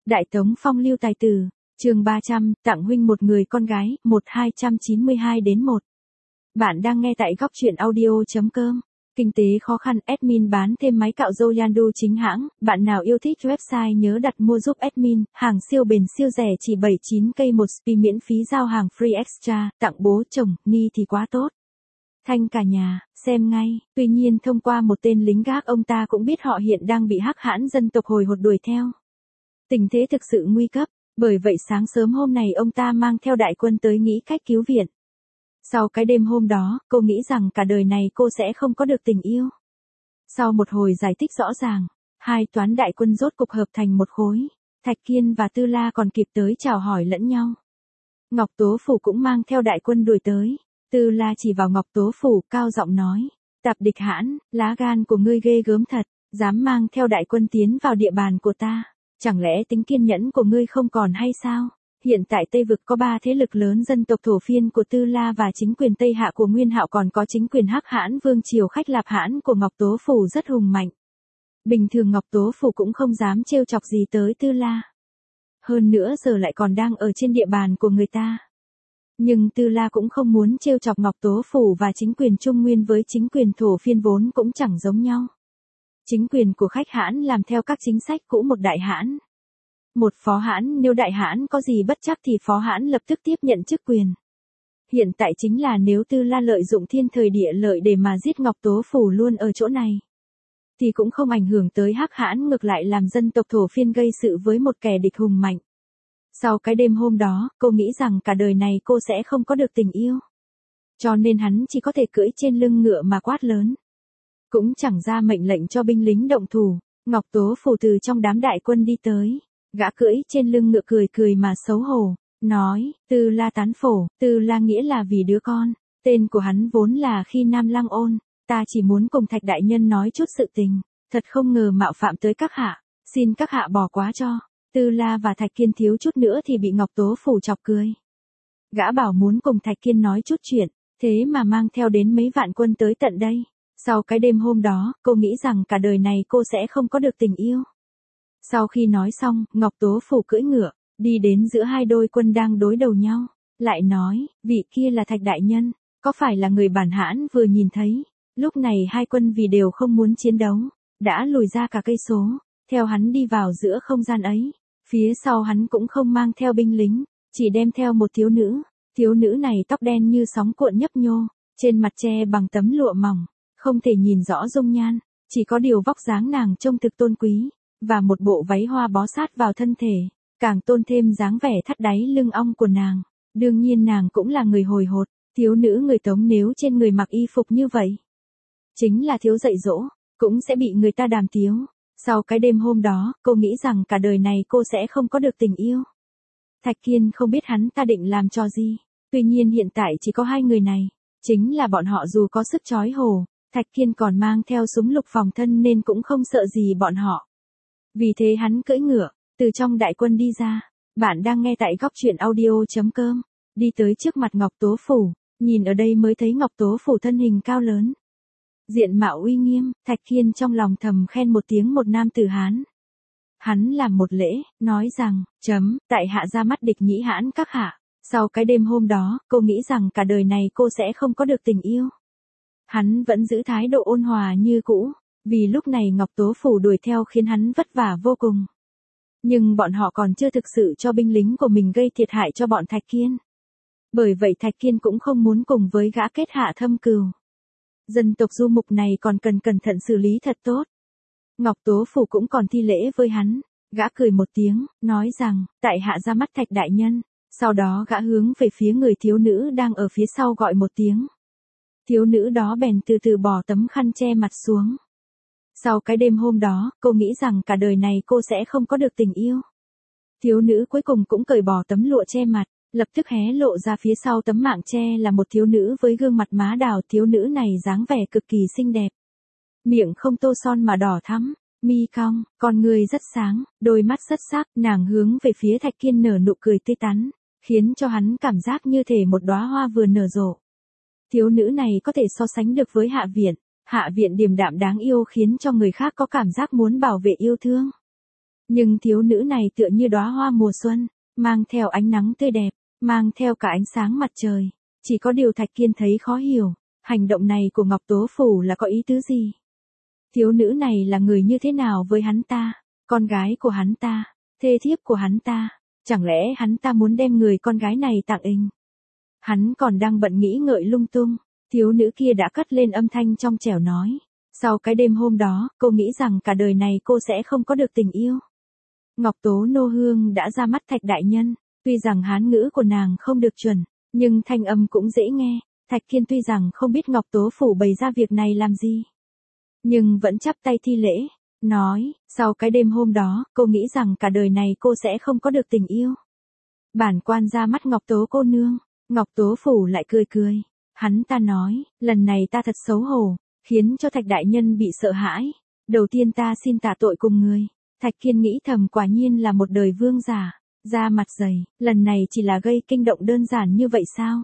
Đại Tống phong lưu tài tử, chương 300, tặng huynh một người con gái, 1292-1. Bạn đang nghe tại góc truyện audio.com. Kinh tế khó khăn, admin bán thêm máy cạo râu Yandu chính hãng, bạn nào yêu thích website nhớ đặt mua giúp admin, hàng siêu bền siêu rẻ chỉ 79k một spi miễn phí giao hàng free extra, tặng bố chồng, ni thì quá tốt. Thanh cả nhà, xem ngay, tuy nhiên thông qua một tên lính gác ông ta cũng biết họ hiện đang bị hắc hãn dân tộc hồi hột đuổi theo. Tình thế thực sự nguy cấp, bởi vậy sáng sớm hôm này ông ta mang theo đại quân tới nghĩ cách cứu viện. Sau cái đêm hôm đó, cô nghĩ rằng cả đời này cô sẽ không có được tình yêu. Sau một hồi giải thích rõ ràng, hai toán đại quân rốt cục hợp thành một khối, Thạch Kiên và Tư La còn kịp tới chào hỏi lẫn nhau. Ngọc Tố Phủ cũng mang theo đại quân đuổi tới, Tư La chỉ vào Ngọc Tố Phủ cao giọng nói, Tạp Địch Hãn, lá gan của ngươi ghê gớm thật, dám mang theo đại quân tiến vào địa bàn của ta, chẳng lẽ tính kiên nhẫn của ngươi không còn hay sao? Hiện tại Tây Vực có 3 thế lực lớn dân tộc thổ phiên của Tư La và chính quyền Tây Hạ của Nguyên Hạo, còn có chính quyền Hắc Hãn Vương triều Khách Lạp Hãn của Ngọc Tố Phủ rất hùng mạnh. Bình thường Ngọc Tố Phủ cũng không dám trêu chọc gì tới Tư La. Hơn nữa giờ lại còn đang ở trên địa bàn của người ta. Nhưng Tư La cũng không muốn trêu chọc Ngọc Tố Phủ, và chính quyền Trung Nguyên với chính quyền thổ phiên vốn cũng chẳng giống nhau. Chính quyền của Khách Hãn làm theo các chính sách cũ một đại hãn. Một phó hãn, nếu đại hãn có gì bất chắc thì phó hãn lập tức tiếp nhận chức quyền. Hiện tại chính là nếu Tư La lợi dụng thiên thời địa lợi để mà giết Ngọc Tố Phủ luôn ở chỗ này, thì cũng không ảnh hưởng tới Hắc Hãn, ngược lại làm dân tộc thổ phiên gây sự với một kẻ địch hùng mạnh. Sau cái đêm hôm đó, cô nghĩ rằng cả đời này cô sẽ không có được tình yêu. Cho nên hắn chỉ có thể cưỡi trên lưng ngựa mà quát lớn. Cũng chẳng ra mệnh lệnh cho binh lính động thủ. Ngọc Tố Phủ từ trong đám đại quân đi tới. Gã cưỡi trên lưng ngựa cười cười mà xấu hổ, nói, Tư La tán phổ, Tư La nghĩa là vì đứa con, tên của hắn vốn là Khi Nam Lăng Ôn, ta chỉ muốn cùng Thạch đại nhân nói chút sự tình, thật không ngờ mạo phạm tới các hạ, xin các hạ bỏ quá cho. Tư La và Thạch Kiên thiếu chút nữa thì bị Ngọc Tố Phủ chọc cười. Gã bảo muốn cùng Thạch Kiên nói chút chuyện, thế mà mang theo đến mấy vạn quân tới tận đây. Sau cái đêm hôm đó, cô nghĩ rằng cả đời này cô sẽ không có được tình yêu. Sau khi nói xong, Ngọc Tố Phủ cưỡi ngựa, đi đến giữa hai đôi quân đang đối đầu nhau, lại nói, vị kia là Thạch đại nhân, có phải là người bản hãn vừa nhìn thấy. Lúc này hai quân vì đều không muốn chiến đấu, đã lùi ra cả cây số, theo hắn đi vào giữa không gian ấy. Phía sau hắn cũng không mang theo binh lính, chỉ đem theo một thiếu nữ này tóc đen như sóng cuộn nhấp nhô, trên mặt che bằng tấm lụa mỏng, không thể nhìn rõ dung nhan, chỉ có điều vóc dáng nàng trông thực tôn quý, và một bộ váy hoa bó sát vào thân thể, càng tôn thêm dáng vẻ thắt đáy lưng ong của nàng. Đương nhiên nàng cũng là người hồi hột, thiếu nữ người Tống nếu trên người mặc y phục như vậy, chính là thiếu dạy dỗ, cũng sẽ bị người ta đàm tiếu. Sau cái đêm hôm đó, cô nghĩ rằng cả đời này cô sẽ không có được tình yêu. Thạch Kiên không biết hắn ta định làm trò gì, tuy nhiên hiện tại chỉ có hai người này, chính là bọn họ dù có sức chói hổ, Thạch Kiên còn mang theo súng lục phòng thân nên cũng không sợ gì bọn họ. Vì thế hắn cưỡi ngựa, từ trong đại quân đi ra. Bạn đang nghe tại góc truyện audio.com. Đi tới trước mặt Ngọc Tố Phủ, nhìn ở đây mới thấy Ngọc Tố Phủ thân hình cao lớn, diện mạo uy nghiêm. Thạch Kiên trong lòng thầm khen một tiếng một nam tử Hán. Hắn làm một lễ, nói rằng, tại hạ ra mắt địch nhĩ hãn các hạ. Sau cái đêm hôm đó, cô nghĩ rằng cả đời này cô sẽ không có được tình yêu. Hắn vẫn giữ thái độ ôn hòa như cũ. Vì lúc này Ngọc Tố Phủ đuổi theo khiến hắn vất vả vô cùng. Nhưng bọn họ còn chưa thực sự cho binh lính của mình gây thiệt hại cho bọn Thạch Kiên. Bởi vậy Thạch Kiên cũng không muốn cùng với gã kết hạ thâm cừu. Dân tộc du mục này còn cần cẩn thận xử lý thật tốt. Ngọc Tố Phủ cũng còn thi lễ với hắn. Gã cười một tiếng, nói rằng, tại hạ ra mắt Thạch đại nhân. Sau đó gã hướng về phía người thiếu nữ đang ở phía sau gọi một tiếng. Thiếu nữ đó bèn từ từ bỏ tấm khăn che mặt xuống. Sau cái đêm hôm đó, cô nghĩ rằng cả đời này cô sẽ không có được tình yêu. Thiếu nữ cuối cùng cũng cởi bỏ tấm lụa che mặt, lập tức hé lộ ra phía sau tấm mạng che là một thiếu nữ với gương mặt má đào. Thiếu nữ này dáng vẻ cực kỳ xinh đẹp. Miệng không tô son mà đỏ thắm, mi cong, con người rất sáng, đôi mắt rất sắc. Nàng hướng về phía Thạch Kiên nở nụ cười tươi tắn, khiến cho hắn cảm giác như thể một đóa hoa vừa nở rộ. Thiếu nữ này có thể so sánh được với Hạ Viện. Hạ Viện điềm đạm đáng yêu khiến cho người khác có cảm giác muốn bảo vệ yêu thương. Nhưng thiếu nữ này tựa như đóa hoa mùa xuân, mang theo ánh nắng tươi đẹp, mang theo cả ánh sáng mặt trời. Chỉ có điều Thạch Kiên thấy khó hiểu, hành động này của Ngọc Tố Phủ là có ý tứ gì? Thiếu nữ này là người như thế nào với hắn ta? Con gái của hắn ta, thê thiếp của hắn ta, chẳng lẽ hắn ta muốn đem người con gái này tặng hình? Hắn còn đang bận nghĩ ngợi lung tung, thiếu nữ kia đã cất lên âm thanh trong trẻo nói. Sau cái đêm hôm đó, cô nghĩ rằng cả đời này cô sẽ không có được tình yêu. Ngọc Tố Nô Hương đã ra mắt Thạch đại nhân, tuy rằng hán ngữ của nàng không được chuẩn, nhưng thanh âm cũng dễ nghe. Thạch Kiên tuy rằng không biết Ngọc Tố Phủ bày ra việc này làm gì, nhưng vẫn chắp tay thi lễ, nói, sau cái đêm hôm đó, cô nghĩ rằng cả đời này cô sẽ không có được tình yêu. Bản quan ra mắt Ngọc Tố cô nương, Ngọc Tố Phủ lại cười cười. Hắn ta nói, lần này ta thật xấu hổ, khiến cho Thạch đại nhân bị sợ hãi. Đầu tiên ta xin tạ tội cùng người. Thạch Kiên nghĩ thầm quả nhiên là một đời vương giả, da mặt dày, lần này chỉ là gây kinh động đơn giản như vậy sao?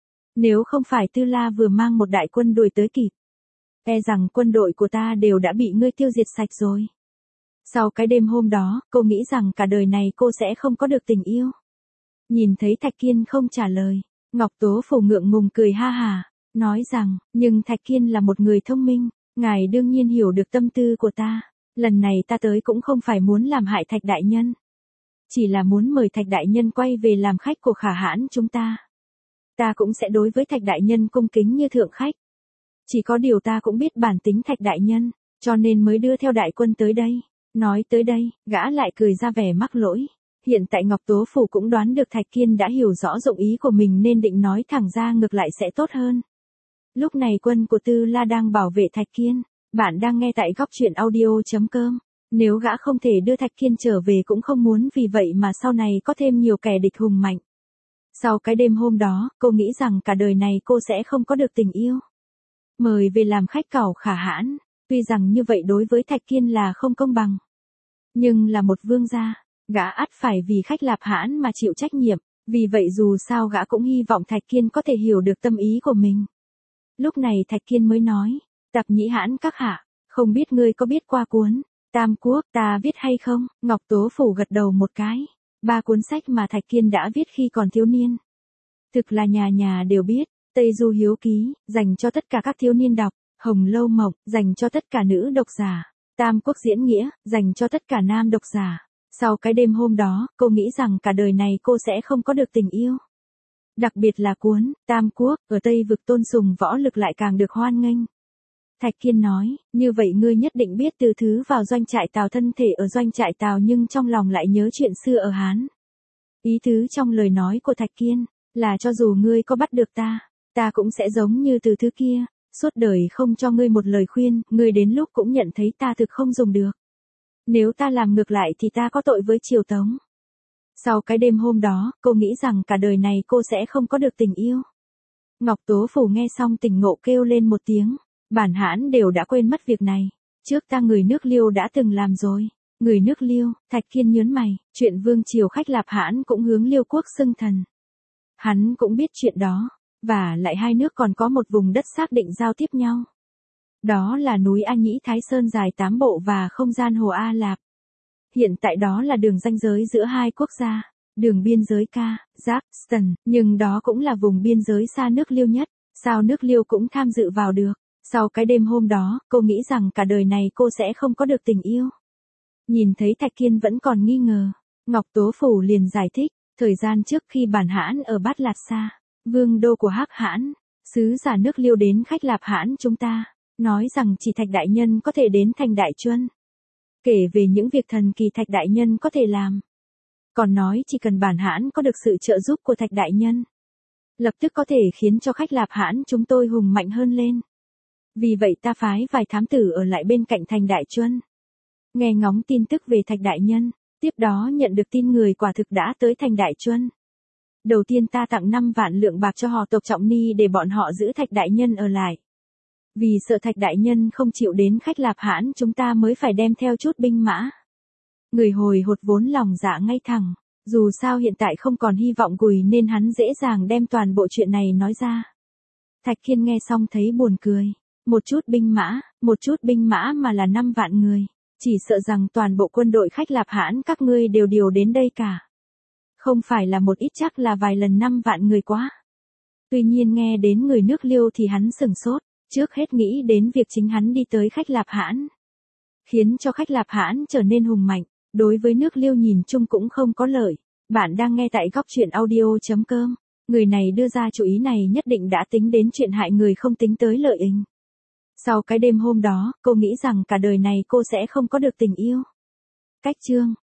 Nếu không phải Tư La vừa mang một đại quân đuổi tới kịp, e rằng quân đội của ta đều đã bị ngươi tiêu diệt sạch rồi. Sau cái đêm hôm đó, cô nghĩ rằng cả đời này cô sẽ không có được tình yêu. Nhìn thấy Thạch Kiên không trả lời, Ngọc Tố Phủ ngượng ngùng cười ha hà, nói rằng, nhưng Thạch Kiên là một người thông minh, ngài đương nhiên hiểu được tâm tư của ta. Lần này ta tới cũng không phải muốn làm hại Thạch đại nhân, chỉ là muốn mời Thạch đại nhân quay về làm khách của Khả Hãn chúng ta. Ta cũng sẽ đối với Thạch đại nhân cung kính như thượng khách. Chỉ có điều ta cũng biết bản tính Thạch đại nhân, cho nên mới đưa theo đại quân tới đây. Nói tới đây, gã lại cười ra vẻ mắc lỗi. Hiện tại Ngọc Tố Phủ cũng đoán được Thạch Kiên đã hiểu rõ dụng ý của mình nên định nói thẳng ra ngược lại sẽ tốt hơn. Lúc này quân của Tư La đang bảo vệ Thạch Kiên. Bạn đang nghe tại góc truyện audio.com. Nếu gã không thể đưa Thạch Kiên trở về cũng không muốn vì vậy mà sau này có thêm nhiều kẻ địch hùng mạnh. Sau cái đêm hôm đó, cô nghĩ rằng cả đời này cô sẽ không có được tình yêu. Mời về làm khách cẩu Khả Hãn, tuy rằng như vậy đối với Thạch Kiên là không công bằng. Nhưng là một vương gia, gã ắt phải vì khách Lạp Hãn mà chịu trách nhiệm, vì vậy dù sao gã cũng hy vọng Thạch Kiên có thể hiểu được tâm ý của mình. Lúc này Thạch Kiên mới nói, Tạp Nhĩ Hãn các hạ, không biết ngươi có biết qua cuốn Tam Quốc ta viết hay không? Ngọc Tố Phủ gật đầu một cái. 3 cuốn sách mà Thạch Kiên đã viết khi còn thiếu niên. Thực là nhà nhà đều biết. Tây Du Hiếu Ký, dành cho tất cả các thiếu niên đọc. Hồng Lâu Mộng, dành cho tất cả nữ độc giả. Tam Quốc Diễn Nghĩa, dành cho tất cả nam độc giả. Sau cái đêm hôm đó, cô nghĩ rằng cả đời này cô sẽ không có được tình yêu. Đặc biệt là cuốn Tam Quốc, ở Tây Vực tôn sùng võ lực lại càng được hoan nghênh. Thạch Kiên nói, như vậy ngươi nhất định biết Từ Thứ vào doanh trại Tào thân thể ở doanh trại Tào nhưng trong lòng lại nhớ chuyện xưa ở Hán. Ý tứ trong lời nói của Thạch Kiên, là cho dù ngươi có bắt được ta cũng sẽ giống như Từ Thứ kia, suốt đời không cho ngươi một lời khuyên, ngươi đến lúc cũng nhận thấy ta thực không dùng được. Nếu ta làm ngược lại thì ta có tội với Triều Tống. Sau cái đêm hôm đó, cô nghĩ rằng cả đời này cô sẽ không có được tình yêu. Ngọc Tố Phủ nghe xong tỉnh ngộ kêu lên một tiếng. Bản Hãn đều đã quên mất việc này. Trước ta người nước Liêu đã từng làm rồi. Người nước Liêu, Thạch Kiên nhớn mày, chuyện vương triều khách Lạp Hãn cũng hướng Liêu quốc xưng thần. Hắn cũng biết chuyện đó, và lại hai nước còn có một vùng đất xác định giao tiếp nhau. Đó là núi A Nhĩ Thái Sơn dài 8 bộ và không gian hồ A Lạp. Hiện tại đó là đường ranh giới giữa hai quốc gia, đường biên giới Kazakhstan, nhưng đó cũng là vùng biên giới xa nước Liêu nhất, sao nước Liêu cũng tham dự vào được. Sau cái đêm hôm đó, cô nghĩ rằng cả đời này cô sẽ không có được tình yêu. Nhìn thấy Thạch Kiên vẫn còn nghi ngờ, Ngọc Tố Phủ liền giải thích, thời gian trước khi Bản Hãn ở Bát Lạt Sa, vương đô của Hắc Hãn, sứ giả nước Liêu đến khách Lạp Hãn chúng ta, nói rằng chỉ Thạch đại nhân có thể đến thành Đại Chuân, kể về những việc thần kỳ Thạch đại nhân có thể làm. Còn nói chỉ cần Bản Hãn có được sự trợ giúp của Thạch đại nhân, lập tức có thể khiến cho khách Lạp Hãn chúng tôi hùng mạnh hơn lên. Vì vậy ta phái vài thám tử ở lại bên cạnh thành Đại Chuân, nghe ngóng tin tức về Thạch đại nhân, tiếp đó nhận được tin người quả thực đã tới thành Đại Chuân. Đầu tiên ta tặng 5 vạn lượng bạc cho họ tộc Trọng Ni để bọn họ giữ Thạch đại nhân ở lại. Vì sợ Thạch đại nhân không chịu đến khách Lạp Hãn chúng ta mới phải đem theo chút binh mã. Người hồi hột vốn lòng dạ ngay thẳng, dù sao hiện tại không còn hy vọng gùi nên hắn dễ dàng đem toàn bộ chuyện này nói ra. Thạch Kiên nghe xong thấy buồn cười. Một chút binh mã mà là 5 vạn người. Chỉ sợ rằng toàn bộ quân đội Khách Lạp Hãn các ngươi đều điều đến đây cả. Không phải là một ít chắc là vài lần 5 vạn người quá. Tuy nhiên nghe đến người nước Liêu thì hắn sửng sốt, trước hết nghĩ đến việc chính hắn đi tới Khách Lạp Hãn. Khiến cho Khách Lạp Hãn trở nên hùng mạnh, đối với nước Liêu nhìn chung cũng không có lợi. Bạn đang nghe tại góc truyện audio.com. Người này đưa ra chủ ý này nhất định đã tính đến chuyện hại người không tính tới lợi ích. Sau cái đêm hôm đó, cô nghĩ rằng cả đời này cô sẽ không có được tình yêu. Cách chương